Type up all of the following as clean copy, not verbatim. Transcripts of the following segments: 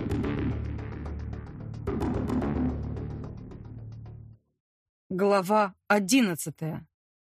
Глава 11.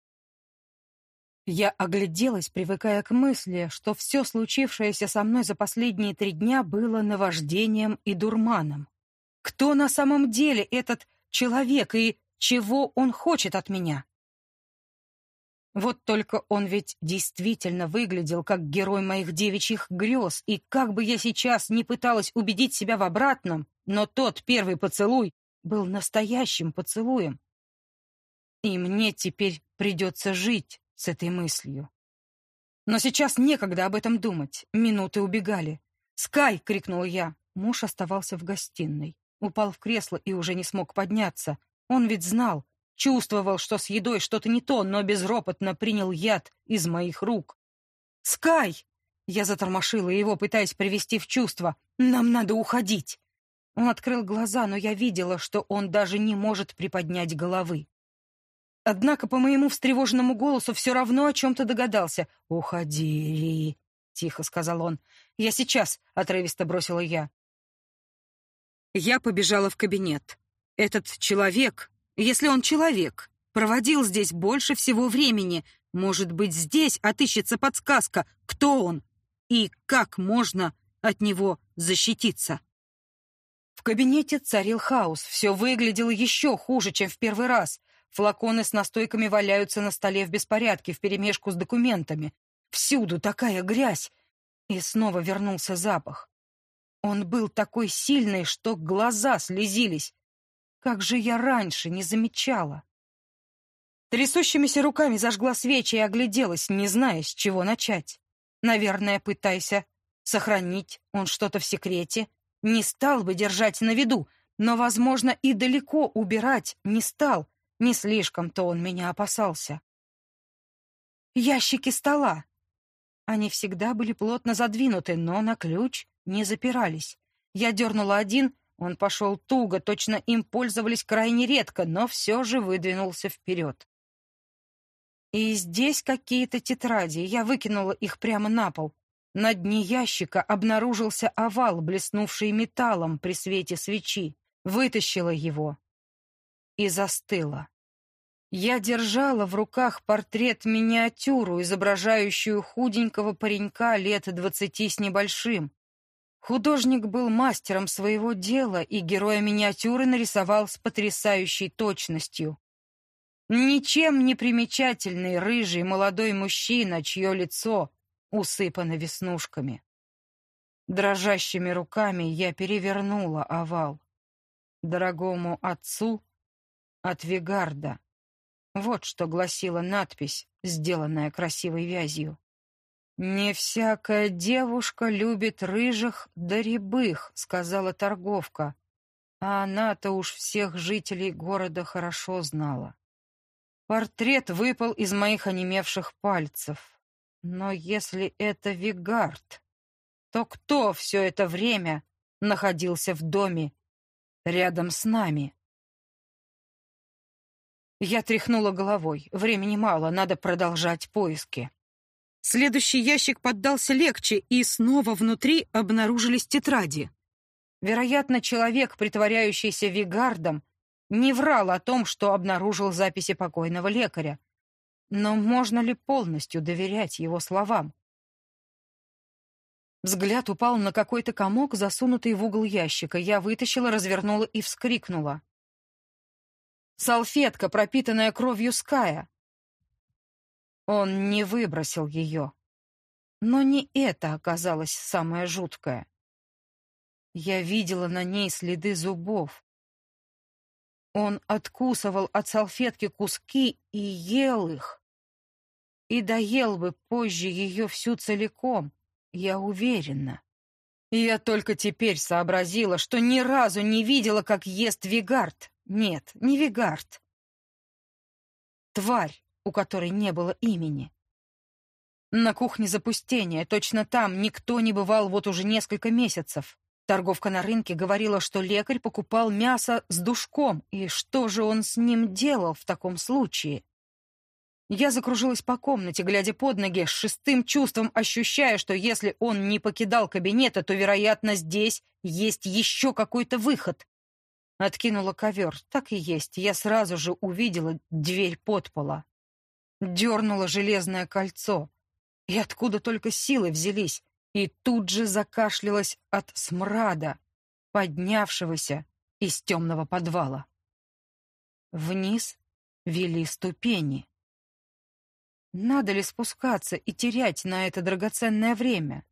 Я огляделась, привыкая к мысли, что все случившееся со мной за последние 3 дня было наваждением и дурманом. Кто на самом деле этот человек и чего он хочет от меня? Вот только он ведь действительно выглядел как герой моих девичьих грез, и как бы я сейчас ни пыталась убедить себя в обратном, но тот первый поцелуй был настоящим поцелуем. И мне теперь придется жить с этой мыслью. Но сейчас некогда об этом думать. Минуты убегали. «Скай!» — крикнула я. Муж оставался в гостиной. Упал в кресло и уже не смог подняться. Он ведь знал, чувствовал, что с едой что-то не то, но безропотно принял яд из моих рук. «Скай!» Я затормошила его, пытаясь привести в чувство. «Нам надо уходить!» Он открыл глаза, но я видела, что он даже не может приподнять головы. Однако по моему встревоженному голосу все равно о чем-то догадался. «Уходи!» — тихо сказал он. «Я сейчас!» — отрывисто бросила я. Я побежала в кабинет. Этот человек, если он человек, проводил здесь больше всего времени. Может быть, здесь отыщется подсказка, кто он и как можно от него защититься. В кабинете царил хаос. Все выглядело еще хуже, чем в первый раз. Флаконы с настойками валяются на столе в беспорядке, вперемешку с документами. Всюду такая грязь. И снова вернулся запах. Он был такой сильный, что глаза слезились. Как же я раньше не замечала. Трясущимися руками зажгла свечи и огляделась, не зная, с чего начать. Наверное, пытаясь сохранить он что-то в секрете, не стал бы держать на виду, но, возможно, и далеко убирать не стал. Не слишком-то он меня опасался. Ящики стола. Они всегда были плотно задвинуты, но на ключ не запирались. Я дернула один, он пошел туго, точно им пользовались крайне редко, но все же выдвинулся вперед. И здесь какие-то тетради, я выкинула их прямо на пол. На дне ящика обнаружился овал, блеснувший металлом при свете свечи. Вытащила его и застыла. Я держала в руках портрет-миниатюру, изображающую худенького паренька лет 20 с небольшим. Художник был мастером своего дела, и героя миниатюры нарисовал с потрясающей точностью. Ничем не примечательный рыжий молодой мужчина, чье лицо усыпано веснушками. Дрожащими руками я перевернула овал. «Дорогому отцу от Вигарда». Вот что гласила надпись, сделанная красивой вязью. «Не всякая девушка любит рыжих да рябых», — сказала торговка, а она-то уж всех жителей города хорошо знала. Портрет выпал из моих онемевших пальцев. Но если это Вигард, то кто все это время находился в доме рядом с нами? Я тряхнула головой. Времени мало, надо продолжать поиски. Следующий ящик поддался легче, и снова внутри обнаружились тетради. Вероятно, человек, притворяющийся Вигардом, не врал о том, что обнаружил записи покойного лекаря. Но можно ли полностью доверять его словам? Взгляд упал на какой-то комок, засунутый в угол ящика. Я вытащила, развернула и вскрикнула. Салфетка, пропитанная кровью Ская. Он не выбросил ее. Но не это оказалось самое жуткое. Я видела на ней следы зубов. Он откусывал от салфетки куски и ел их. И доел бы позже ее всю целиком, я уверена. И я только теперь сообразила, что ни разу не видела, как ест Вигард. Нет, не Вигард. Тварь, у которой не было имени. На кухне запустение, точно там никто не бывал вот уже несколько месяцев. Торговка на рынке говорила, что лекарь покупал мясо с душком, и что же он с ним делал в таком случае? Я закружилась по комнате, глядя под ноги, с шестым чувством ощущая, что если он не покидал кабинета, то, вероятно, здесь есть еще какой-то выход. Откинула ковер. Так и есть. Я сразу же увидела дверь подпола. Дернула железное кольцо. И откуда только силы взялись. И тут же закашлялась от смрада, поднявшегося из темного подвала. Вниз вели ступени. Надо ли спускаться и терять на это драгоценное время?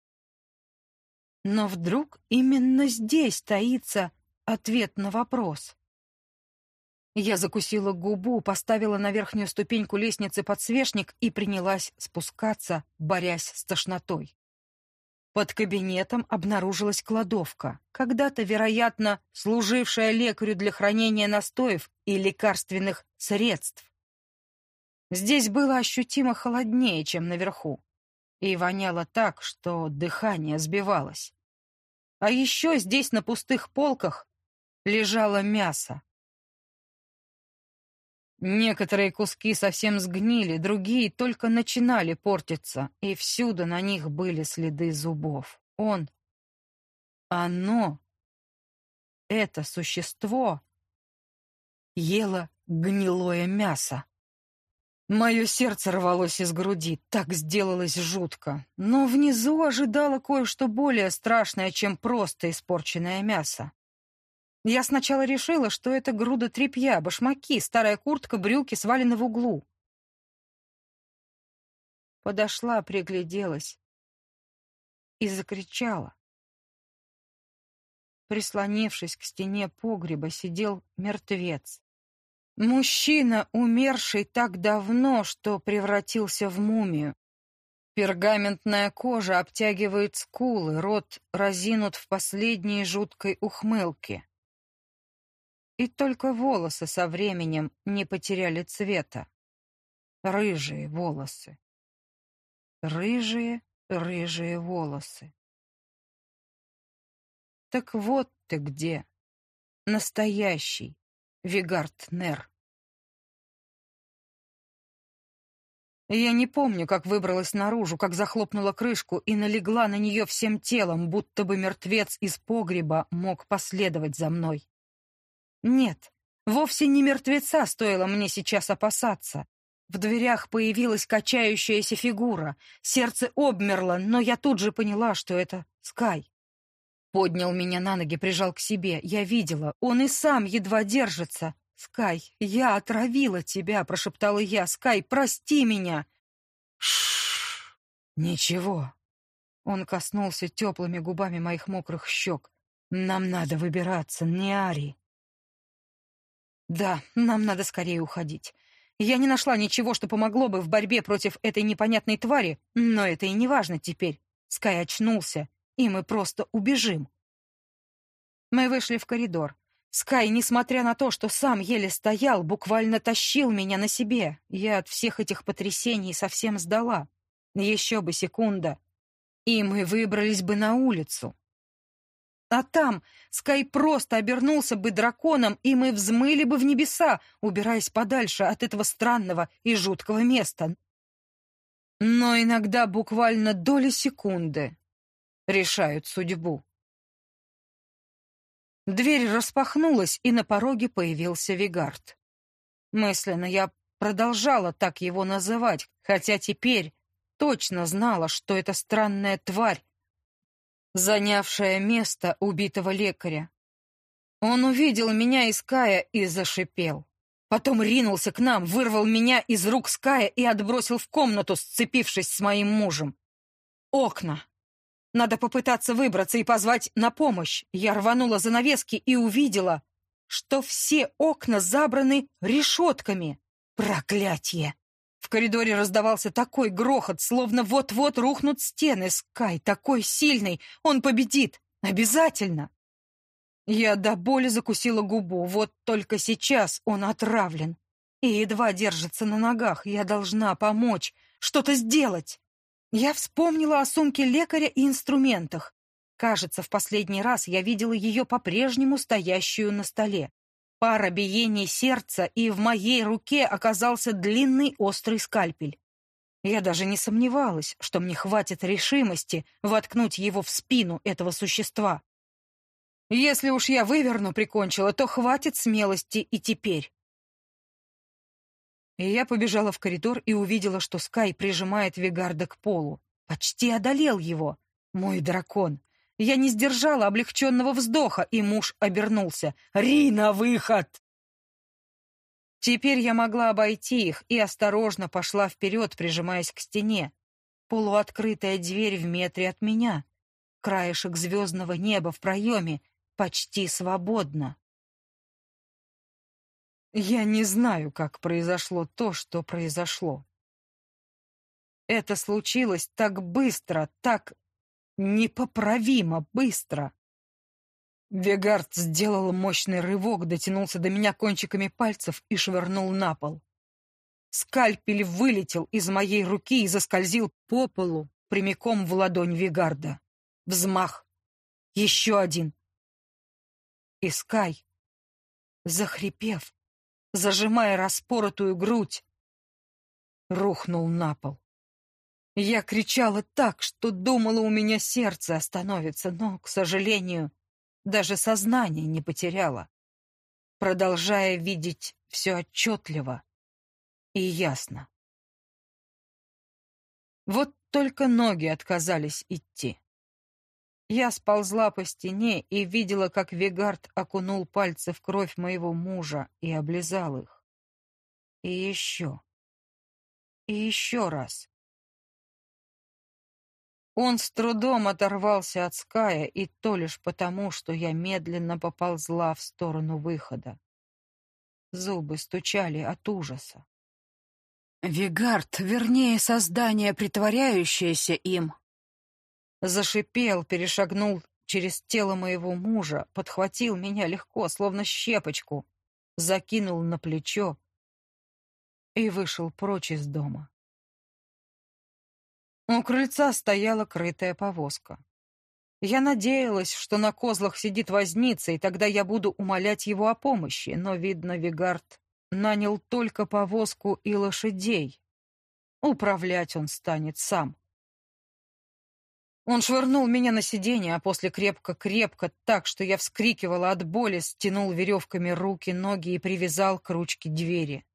Но вдруг именно здесь таится ответ на вопрос. Я закусила губу, поставила на верхнюю ступеньку лестницы подсвечник и принялась спускаться, борясь с тошнотой. Под кабинетом обнаружилась кладовка, когда-то, вероятно, служившая лекарю для хранения настоев и лекарственных средств. Здесь было ощутимо холоднее, чем наверху, и воняло так, что дыхание сбивалось. А еще здесь на пустых полках лежало мясо. Некоторые куски совсем сгнили, другие только начинали портиться, и всюду на них были следы зубов. Оно, это существо, ело гнилое мясо. Мое сердце рвалось из груди, так сделалось жутко. Но внизу ожидало кое-что более страшное, чем просто испорченное мясо. Я сначала решила, что это груда тряпья, башмаки, старая куртка, брюки свалены в углу. Подошла, пригляделась и закричала. Прислонившись к стене погреба, сидел мертвец. Мужчина, умерший так давно, что превратился в мумию. Пергаментная кожа обтягивает скулы, рот разинут в последней жуткой ухмылке. И только волосы со временем не потеряли цвета. Рыжие волосы. Рыжие волосы. Так вот ты где, настоящий Вигард Нер. Я не помню, как выбралась наружу, как захлопнула крышку и налегла на нее всем телом, будто бы мертвец из погреба мог последовать за мной. Нет, вовсе не мертвеца стоило мне сейчас опасаться. В дверях появилась качающаяся фигура. Сердце обмерло, но я тут же поняла, что это Скай. Поднял меня на ноги, прижал к себе. Я видела, он и сам едва держится. «Скай, я отравила тебя», — прошептала я. «Скай, прости меня». «Шшш, ничего». Он коснулся теплыми губами моих мокрых щек. «Нам надо выбираться, не ори». «Да, нам надо скорее уходить. Я не нашла ничего, что помогло бы в борьбе против этой непонятной твари, но это и не важно теперь. Скай очнулся, и мы просто убежим». Мы вышли в коридор. Скай, несмотря на то, что сам еле стоял, буквально тащил меня на себе. Я от всех этих потрясений совсем сдала. Еще бы секунда, и мы выбрались бы на улицу. А там Скай просто обернулся бы драконом, и мы взмыли бы в небеса, убираясь подальше от этого странного и жуткого места. Но иногда буквально доли секунды решают судьбу. Дверь распахнулась, и на пороге появился Вигард. Мысленно я продолжала так его называть, хотя теперь точно знала, что это странная тварь, занявшая место убитого лекаря. Он увидел меня и Ская и зашипел. Потом ринулся к нам, вырвал меня из рук Ская и отбросил в комнату, сцепившись с моим мужем. Окна. Надо попытаться выбраться и позвать на помощь. Я рванула занавески и увидела, что все окна забраны решетками. Проклятье! В коридоре раздавался такой грохот, словно вот-вот рухнут стены. Скай такой сильный, он победит. Обязательно. Я до боли закусила губу. Вот только сейчас он отравлен и едва держится на ногах. Я должна помочь, что-то сделать. Я вспомнила о сумке лекаря и инструментах. Кажется, в последний раз я видела ее по-прежнему стоящую на столе. пара биений сердца, и в моей руке оказался длинный острый скальпель. Я даже не сомневалась, что мне хватит решимости воткнуть его в спину этого существа. Если уж я выверну прикончила, то хватит смелости и теперь. И я побежала в коридор и увидела, что Скай прижимает Вегарда к полу. Почти одолел его. Мой дракон. Я не сдержала облегченного вздоха, и муж обернулся. «Ри, на выход!» Теперь я могла обойти их и осторожно пошла вперед, прижимаясь к стене. Полуоткрытая дверь в метре от меня. Краешек звездного неба в проеме. Почти свободно. Я не знаю, как произошло то, что произошло. Это случилось так быстро, так непоправимо быстро. Вегард сделал мощный рывок, дотянулся до меня кончиками пальцев и швырнул на пол. Скальпель вылетел из моей руки и заскользил по полу прямиком в ладонь Вегарда. Взмах. Еще один. И Скай, захрипев, зажимая распоротую грудь, рухнул на пол. Я кричала так, что думала, у меня сердце остановится, но, к сожалению, даже сознание не потеряла, продолжая видеть все отчетливо и ясно. Вот только ноги отказались идти. Я сползла по стене и видела, как Вегард окунул пальцы в кровь моего мужа и облизал их. И еще раз. Он с трудом оторвался от Ская, и то лишь потому, что я медленно поползла в сторону выхода. Зубы стучали от ужаса. Вегард, вернее, создание, притворяющееся им, зашипел, перешагнул через тело моего мужа, подхватил меня легко, словно щепочку, закинул на плечо и вышел прочь из дома. У крыльца стояла крытая повозка. Я надеялась, что на козлах сидит возница, и тогда я буду умолять его о помощи, но, видно, Вегард нанял только повозку и лошадей. Управлять он станет сам. Он швырнул меня на сиденье, а после крепко-крепко, так что я вскрикивала от боли, стянул веревками руки, ноги и привязал к ручке двери.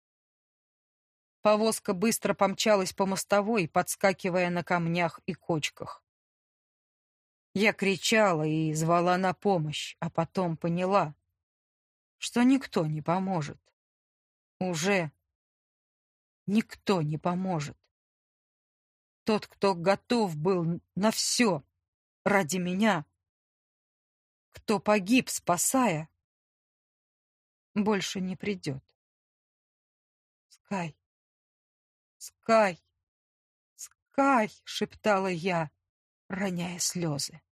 Повозка быстро помчалась по мостовой, подскакивая на камнях и кочках. Я кричала и звала на помощь, а потом поняла, что никто не поможет. Уже никто не поможет. Тот, кто готов был на все ради меня, кто погиб, спасая, больше не придет. «Скай, Скай, Скай!» — шептала я, роняя слезы.